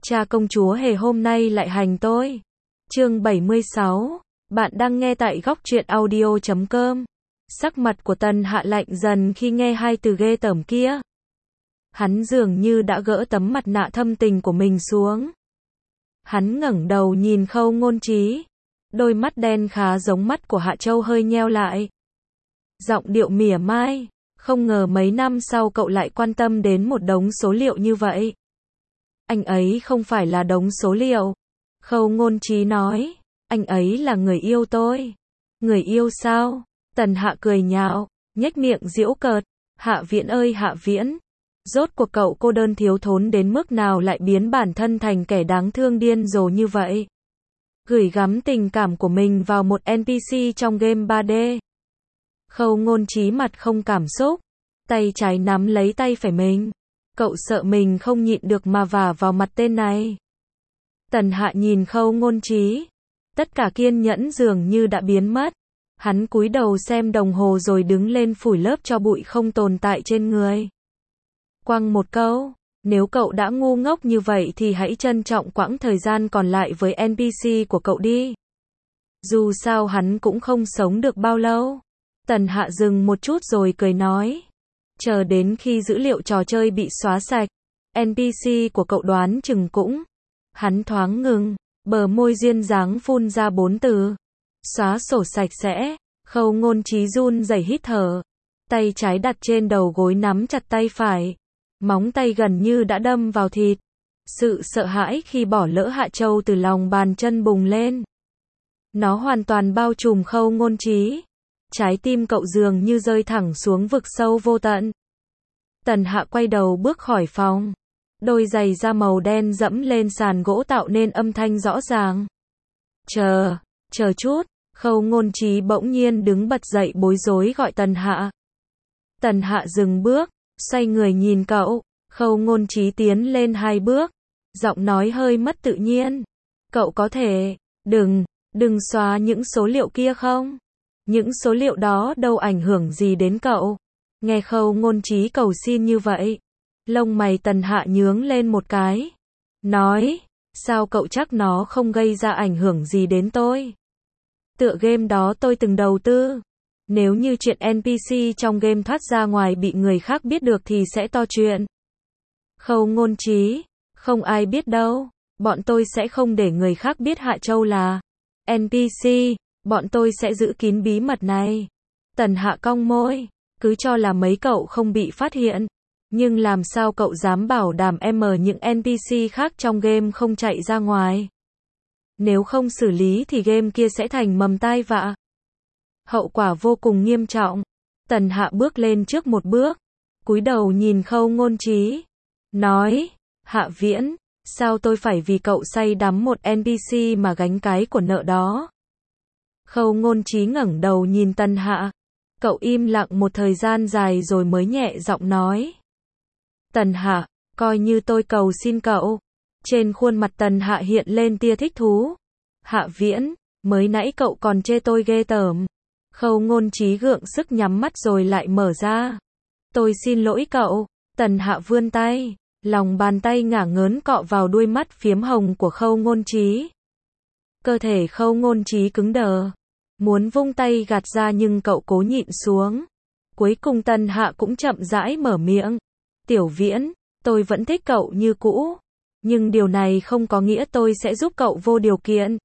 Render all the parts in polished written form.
Cha công chúa hề hôm nay lại hành tôi. Chương 76. Bạn đang nghe tại góc truyện audio.com. Sắc mặt của Tần Hạ lạnh dần khi nghe hai từ ghê tởm kia. Hắn dường như đã gỡ tấm mặt nạ thâm tình của mình xuống. Hắn ngẩng đầu nhìn Khâu Ngôn Trí. Đôi mắt đen khá giống mắt của Hạ Châu hơi nheo lại. Giọng điệu mỉa mai. Không ngờ mấy năm sau cậu lại quan tâm đến một đống số liệu như vậy. Anh ấy không phải là đống số liệu. Khâu Ngôn Trí nói. Anh ấy là người yêu tôi. Người yêu sao? Tần Hạ cười nhạo, nhếch miệng giễu cợt. Hạ Viễn ơi Hạ Viễn. Rốt cuộc cậu cô đơn thiếu thốn đến mức nào lại biến bản thân thành kẻ đáng thương điên rồ như vậy? Gửi gắm tình cảm của mình vào một NPC trong game 3D. Khâu Ngôn Trí mặt không cảm xúc. Tay trái nắm lấy tay phải mình. Cậu sợ mình không nhịn được mà vả vào mặt tên này. Tần Hạ nhìn Khâu Ngôn Trí. Tất cả kiên nhẫn dường như đã biến mất. Hắn cúi đầu xem đồng hồ rồi đứng lên phủi lớp tro bụi không tồn tại trên người. Quăng một câu, nếu cậu đã ngu ngốc như vậy thì hãy trân trọng quãng thời gian còn lại với NPC của cậu đi. Dù sao hắn cũng không sống được bao lâu. Tần Hạ dừng một chút rồi cười nói. Chờ đến khi dữ liệu trò chơi bị xóa sạch, NPC của cậu đoán chừng cũng. Hắn thoáng ngừng, bờ môi duyên dáng phun ra 4 từ. Xóa sổ sạch sẽ. Khâu Ngôn Trí run rẩy hít thở. Tay trái đặt trên đầu gối nắm chặt tay phải. Móng tay gần như đã đâm vào thịt. Sự sợ hãi khi bỏ lỡ Hạ Châu từ lòng bàn chân bùng lên. Nó hoàn toàn bao trùm Khâu Ngôn Trí. Trái tim cậu dường như rơi thẳng xuống vực sâu vô tận. Tần Hạ quay đầu bước khỏi phòng. Đôi giày da màu đen dẫm lên sàn gỗ tạo nên âm thanh rõ ràng. Chờ chút. Khâu Ngôn Trí bỗng nhiên đứng bật dậy bối rối gọi Tần Hạ. Tần Hạ dừng bước, xoay người nhìn cậu. Khâu Ngôn Trí tiến lên 2 bước. Giọng nói hơi mất tự nhiên. Cậu có thể, đừng xóa những số liệu kia không? Những số liệu đó đâu ảnh hưởng gì đến cậu. Nghe Khâu Ngôn Trí cầu xin như vậy. Lông mày Tần Hạ nhướng lên một cái. Nói, sao cậu chắc nó không gây ra ảnh hưởng gì đến tôi? Tựa game đó tôi từng đầu tư. Nếu như chuyện NPC trong game thoát ra ngoài bị người khác biết được thì sẽ to chuyện. Khâu Ngôn Trí, không ai biết đâu. Bọn tôi sẽ không để người khác biết Hạ Châu là NPC. Bọn tôi sẽ giữ kín bí mật này. Tần Hạ cong môi. Cứ cho là mấy cậu không bị phát hiện. Nhưng làm sao cậu dám bảo đảm những NPC khác trong game không chạy ra ngoài? Nếu không xử lý thì game kia sẽ thành mầm tai vạ. Hậu quả vô cùng nghiêm trọng. Tần Hạ bước lên trước một bước. Cúi đầu nhìn Khâu Ngôn Trí. Nói, Hạ Viễn, sao tôi phải vì cậu say đắm một NPC mà gánh cái của nợ đó? Khâu Ngôn Trí ngẩng đầu nhìn Tần Hạ. Cậu im lặng một thời gian dài rồi mới nhẹ giọng nói. Tần Hạ, coi như tôi cầu xin cậu. Trên khuôn mặt Tần Hạ hiện lên tia thích thú. Hạ Viễn, mới nãy cậu còn chê tôi ghê tởm. Khâu Ngôn Trí gượng sức nhắm mắt rồi lại mở ra. Tôi xin lỗi cậu. Tần Hạ vươn tay. Lòng bàn tay ngả ngớn cọ vào đuôi mắt phiếm hồng của Khâu Ngôn Trí. Cơ thể Khâu Ngôn Trí cứng đờ. Muốn vung tay gạt ra nhưng cậu cố nhịn xuống. Cuối cùng Tần Hạ cũng chậm rãi mở miệng. Tiểu Viễn, tôi vẫn thích cậu như cũ. Nhưng điều này không có nghĩa tôi sẽ giúp cậu vô điều kiện.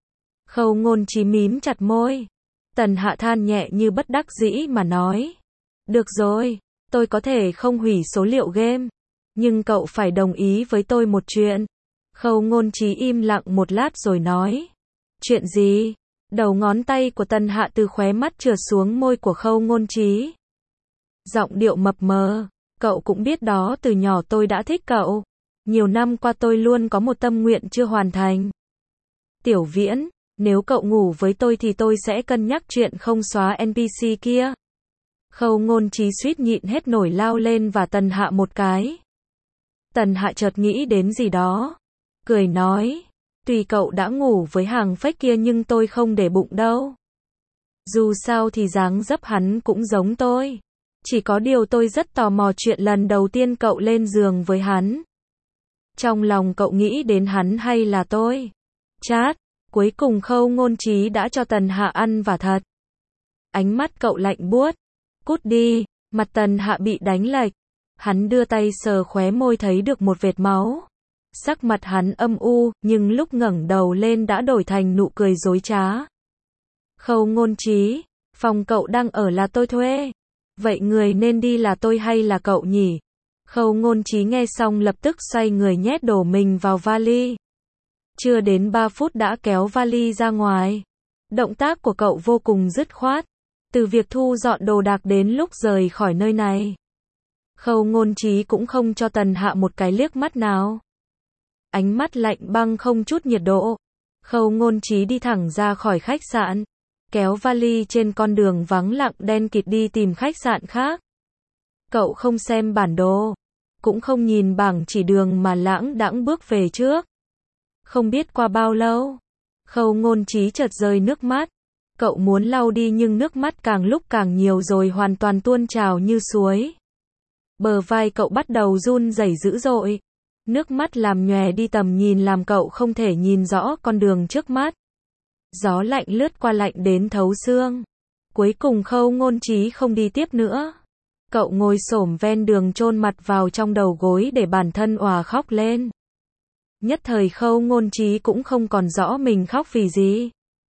Khâu Ngôn Trí mím chặt môi. Tần Hạ than nhẹ như bất đắc dĩ mà nói. Được rồi, tôi có thể không hủy số liệu game. Nhưng cậu phải đồng ý với tôi một chuyện. Khâu Ngôn Trí im lặng một lát rồi nói. Chuyện gì? Đầu ngón tay của Tần Hạ từ khóe mắt trượt xuống môi của Khâu Ngôn Trí. Giọng điệu mập mờ. Cậu cũng biết đó, từ nhỏ tôi đã thích cậu. Nhiều năm qua tôi luôn có một tâm nguyện chưa hoàn thành. Tiểu Viễn, nếu cậu ngủ với tôi thì tôi sẽ cân nhắc chuyện không xóa NPC kia. Khâu Ngôn Trí suýt nhịn hết nổi lao lên và Tần Hạ một cái. Tần Hạ chợt nghĩ đến gì đó. Cười nói. Tùy cậu đã ngủ với hàng fake kia nhưng tôi không để bụng đâu. Dù sao thì dáng dấp hắn cũng giống tôi. Chỉ có điều tôi rất tò mò chuyện lần đầu tiên cậu lên giường với hắn. Trong lòng cậu nghĩ đến hắn hay là tôi? Chát, cuối cùng Khâu Ngôn Trí đã cho Tần Hạ ăn vả thật. Ánh mắt cậu lạnh buốt. Cút đi, mặt Tần Hạ bị đánh lệch. Hắn đưa tay sờ khóe môi thấy được một vệt máu. Sắc mặt hắn âm u, nhưng lúc ngẩng đầu lên đã đổi thành nụ cười dối trá. Khâu Ngôn Trí, phòng cậu đang ở là tôi thuê. Vậy người nên đi là tôi hay là cậu nhỉ? Khâu Ngôn Trí nghe xong lập tức xoay người nhét đồ mình vào vali. Chưa đến 3 phút đã kéo vali ra ngoài. Động tác của cậu vô cùng dứt khoát. Từ việc thu dọn đồ đạc đến lúc rời khỏi nơi này. Khâu Ngôn Trí cũng không cho Tần Hạ một cái liếc mắt nào. Ánh mắt lạnh băng không chút nhiệt độ. Khâu Ngôn Trí đi thẳng ra khỏi khách sạn. Kéo vali trên con đường vắng lặng đen kịt đi tìm khách sạn khác. Cậu không xem bản đồ. Cũng không nhìn bảng chỉ đường mà lãng đãng bước về trước. Không biết qua bao lâu. Khâu Ngôn Trí chợt rơi nước mắt. Cậu muốn lau đi nhưng nước mắt càng lúc càng nhiều rồi hoàn toàn tuôn trào như suối. Bờ vai cậu bắt đầu run rẩy dữ dội. Nước mắt làm nhòe đi tầm nhìn làm cậu không thể nhìn rõ con đường trước mắt. Gió lạnh lướt qua lạnh đến thấu xương. Cuối cùng Khâu Ngôn Trí không đi tiếp nữa. Cậu ngồi xổm ven đường chôn mặt vào trong đầu gối để bản thân òa khóc lên. Nhất thời Khâu Ngôn Trí cũng không còn rõ mình khóc vì gì.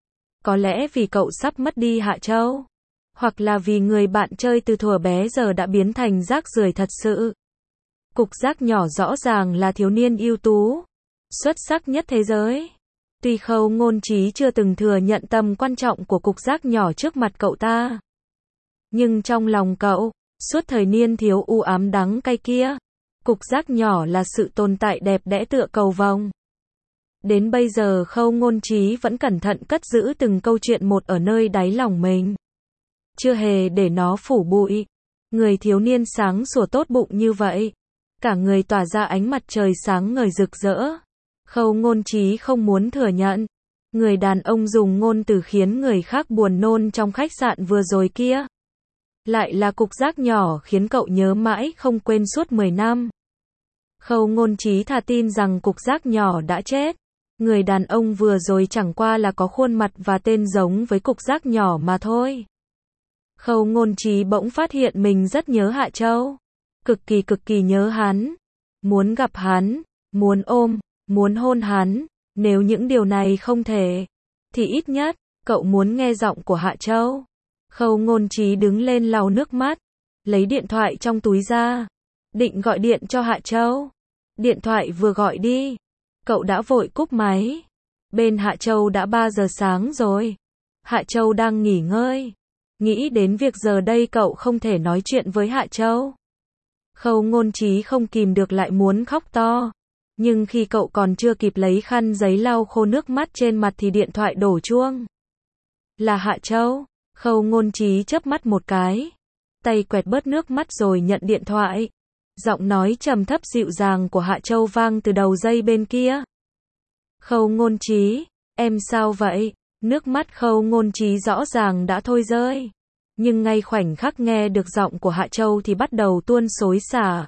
Có lẽ vì cậu sắp mất đi Hạ Châu. Hoặc là vì người bạn chơi từ thuở bé giờ đã biến thành rác rưởi thật sự. Cục rác nhỏ rõ ràng là thiếu niên ưu tú, xuất sắc nhất thế giới. Tuy Khâu Ngôn Trí chưa từng thừa nhận tầm quan trọng của cục rác nhỏ trước mặt cậu ta. Nhưng trong lòng cậu, suốt thời niên thiếu u ám đắng cay kia, cục rác nhỏ là sự tồn tại đẹp đẽ tựa cầu vồng. Đến bây giờ Khâu Ngôn Trí vẫn cẩn thận cất giữ từng câu chuyện một ở nơi đáy lòng mình. Chưa hề để nó phủ bụi. Người thiếu niên sáng sủa tốt bụng như vậy. Cả người tỏa ra ánh mặt trời sáng ngời rực rỡ. Khâu Ngôn Trí không muốn thừa nhận. Người đàn ông dùng ngôn từ khiến người khác buồn nôn trong khách sạn vừa rồi kia. Lại là cục rác nhỏ khiến cậu nhớ mãi không quên suốt 10 năm. Khâu Ngôn Trí thà tin rằng cục rác nhỏ đã chết. Người đàn ông vừa rồi chẳng qua là có khuôn mặt và tên giống với cục rác nhỏ mà thôi. Khâu Ngôn Trí bỗng phát hiện mình rất nhớ Hạ Châu. Cực kỳ nhớ hắn. Muốn gặp hắn, muốn ôm, muốn hôn hắn. Nếu những điều này không thể, thì ít nhất, cậu muốn nghe giọng của Hạ Châu. Khâu Ngôn Trí đứng lên lau nước mắt. Lấy điện thoại trong túi ra. Định gọi điện cho Hạ Châu. Điện thoại vừa gọi đi. Cậu đã vội cúp máy. Bên Hạ Châu đã 3 giờ sáng rồi. Hạ Châu đang nghỉ ngơi. Nghĩ đến việc giờ đây cậu không thể nói chuyện với Hạ Châu. Khâu Ngôn Trí không kìm được lại muốn khóc to. Nhưng khi cậu còn chưa kịp lấy khăn giấy lau khô nước mắt trên mặt thì điện thoại đổ chuông. Là Hạ Châu. Khâu Ngôn Trí chớp mắt một cái. Tay quẹt bớt nước mắt rồi nhận điện thoại. Giọng nói trầm thấp dịu dàng của Hạ Châu vang từ đầu dây bên kia. Khâu Ngôn Trí, em sao vậy? Nước mắt Khâu Ngôn Trí rõ ràng đã thôi rơi. Nhưng ngay khoảnh khắc nghe được giọng của Hạ Châu thì bắt đầu tuôn xối xả.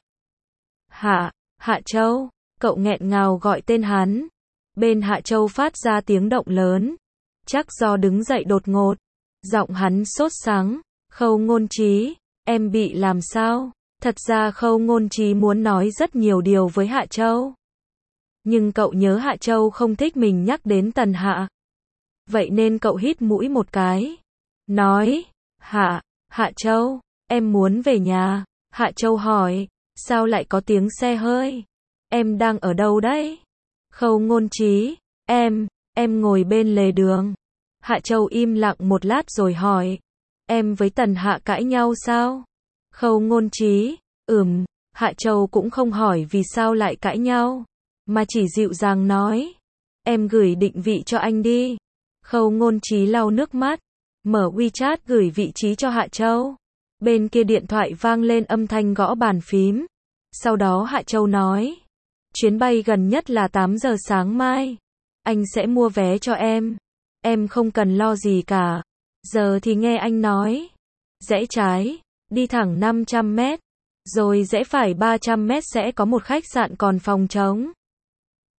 Hạ Châu, cậu nghẹn ngào gọi tên hắn. Bên Hạ Châu phát ra tiếng động lớn. Chắc do đứng dậy đột ngột. Giọng hắn sốt sắng. Khâu Ngôn Trí, em bị làm sao? Thật ra Khâu Ngôn Trí muốn nói rất nhiều điều với Hạ Châu. Nhưng cậu nhớ Hạ Châu không thích mình nhắc đến Tần Hạ. Vậy nên cậu hít mũi một cái. Nói, Hạ Châu, em muốn về nhà. Hạ Châu hỏi, sao lại có tiếng xe hơi? Em đang ở đâu đấy? Khâu Ngôn Trí, em ngồi bên lề đường. Hạ Châu im lặng một lát rồi hỏi, em với Tần Hạ cãi nhau sao? Khâu Ngôn Trí, Hạ Châu cũng không hỏi vì sao lại cãi nhau, mà chỉ dịu dàng nói, em gửi định vị cho anh đi. Khâu Ngôn Trí lau nước mắt, mở WeChat gửi vị trí cho Hạ Châu. Bên kia điện thoại vang lên âm thanh gõ bàn phím. Sau đó Hạ Châu nói, chuyến bay gần nhất là 8 giờ sáng mai. Anh sẽ mua vé cho em không cần lo gì cả. Giờ thì nghe anh nói, rẽ trái, đi thẳng 500 mét, rồi rẽ phải 300 mét sẽ có một khách sạn còn phòng trống.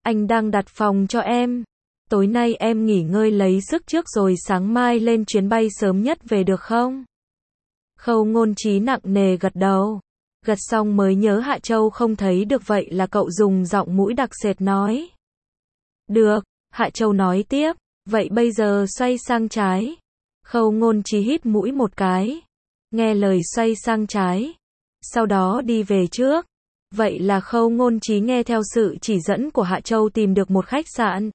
Anh đang đặt phòng cho em. Tối nay em nghỉ ngơi lấy sức trước rồi sáng mai lên chuyến bay sớm nhất về được không? Khâu Ngôn Trí nặng nề gật đầu. Gật xong mới nhớ Hạ Châu không thấy được vậy là cậu dùng giọng mũi đặc sệt nói. Được, Hạ Châu nói tiếp, vậy bây giờ xoay sang trái. Khâu Ngôn Trí hít mũi một cái. Nghe lời xoay sang trái. Sau đó đi về trước. Vậy là Khâu Ngôn Trí nghe theo sự chỉ dẫn của Hạ Châu tìm được một khách sạn.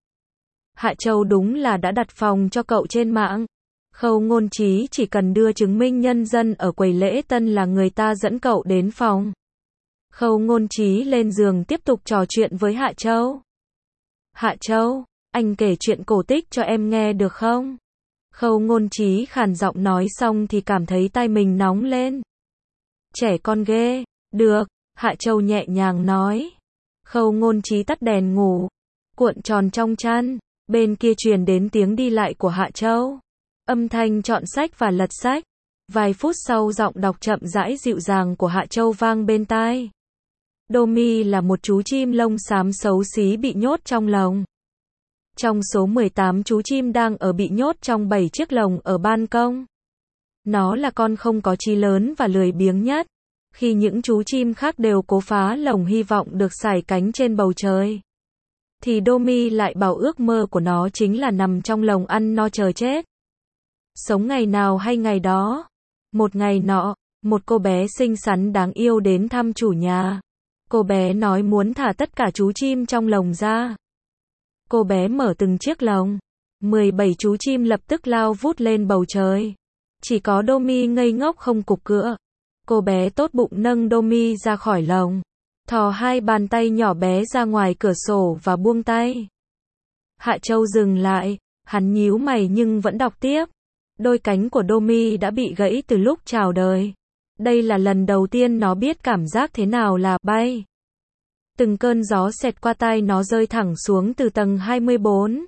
Hạ Châu đúng là đã đặt phòng cho cậu trên mạng. Khâu Ngôn Trí chỉ cần đưa chứng minh nhân dân ở quầy lễ tân là người ta dẫn cậu đến phòng. Khâu Ngôn Trí lên giường tiếp tục trò chuyện với Hạ Châu. Hạ Châu, anh kể chuyện cổ tích cho em nghe được không? Khâu Ngôn Trí khàn giọng nói xong thì cảm thấy tai mình nóng lên. Trẻ con ghê. Được, Hạ Châu nhẹ nhàng nói. Khâu Ngôn Trí tắt đèn ngủ, cuộn tròn trong chăn. Bên kia truyền đến tiếng đi lại của Hạ Châu. Âm thanh chọn sách và lật sách. Vài phút sau giọng đọc chậm rãi dịu dàng của Hạ Châu vang bên tai. Domi là một chú chim lông xám xấu xí bị nhốt trong lồng. Trong số 18 chú chim đang ở bị nhốt trong 7 chiếc lồng ở ban công. Nó là con không có chí lớn và lười biếng nhất. Khi những chú chim khác đều cố phá lồng hy vọng được sải cánh trên bầu trời, thì Domi lại bảo ước mơ của nó chính là nằm trong lồng ăn no chờ chết. Sống ngày nào hay ngày đó. Một ngày nọ, một cô bé xinh xắn đáng yêu đến thăm chủ nhà. Cô bé nói muốn thả tất cả chú chim trong lồng ra. Cô bé mở từng chiếc lồng. 17 chú chim lập tức lao vút lên bầu trời. Chỉ có Domi ngây ngốc không cục cựa. Cô bé tốt bụng nâng Domi ra khỏi lồng. Thò hai bàn tay nhỏ bé ra ngoài cửa sổ và buông tay. Hạ Châu dừng lại. Hắn nhíu mày nhưng vẫn đọc tiếp. Đôi cánh của Domi đã bị gãy từ lúc chào đời. Đây là lần đầu tiên nó biết cảm giác thế nào là bay. Từng cơn gió xẹt qua tai nó rơi thẳng xuống từ tầng 24.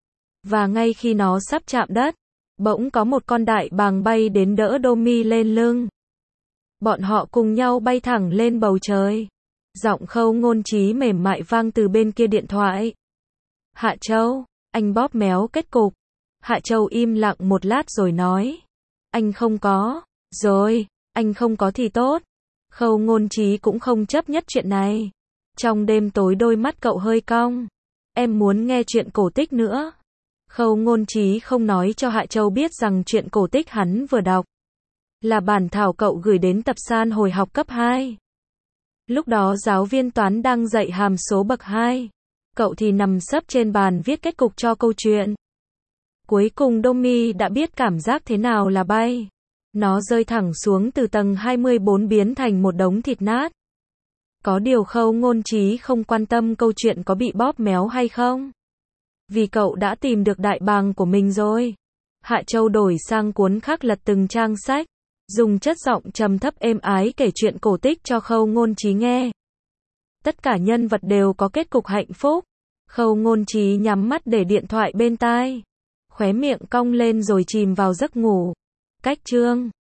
Và ngay khi nó sắp chạm đất, bỗng có một con đại bàng bay đến đỡ Domi lên lưng. Bọn họ cùng nhau bay thẳng lên bầu trời. Giọng Khâu Ngôn Trí mềm mại vang từ bên kia điện thoại. Hạ Châu, anh bóp méo kết cục. Hạ Châu im lặng một lát rồi nói. Anh không có. Rồi, anh không có thì tốt. Khâu Ngôn Trí cũng không chấp nhất chuyện này. Trong đêm tối đôi mắt cậu hơi cong. Em muốn nghe chuyện cổ tích nữa. Khâu Ngôn Trí không nói cho Hạ Châu biết rằng chuyện cổ tích hắn vừa đọc là bản thảo cậu gửi đến tập san hồi học cấp 2. Lúc đó giáo viên toán đang dạy hàm số bậc 2. Cậu thì nằm sấp trên bàn viết kết cục cho câu chuyện. Cuối cùng Domi đã biết cảm giác thế nào là bay. Nó rơi thẳng xuống từ tầng 24 biến thành một đống thịt nát. Có điều Khâu Ngôn Trí không quan tâm câu chuyện có bị bóp méo hay không. Vì cậu đã tìm được đại bàng của mình rồi. Hạ Châu đổi sang cuốn khác lật từng trang sách. Dùng chất giọng trầm thấp êm ái kể chuyện cổ tích cho Khâu Ngôn Trí nghe. Tất cả nhân vật đều có kết cục hạnh phúc. Khâu Ngôn Trí nhắm mắt để điện thoại bên tai. Khóe miệng cong lên rồi chìm vào giấc ngủ. Cách chương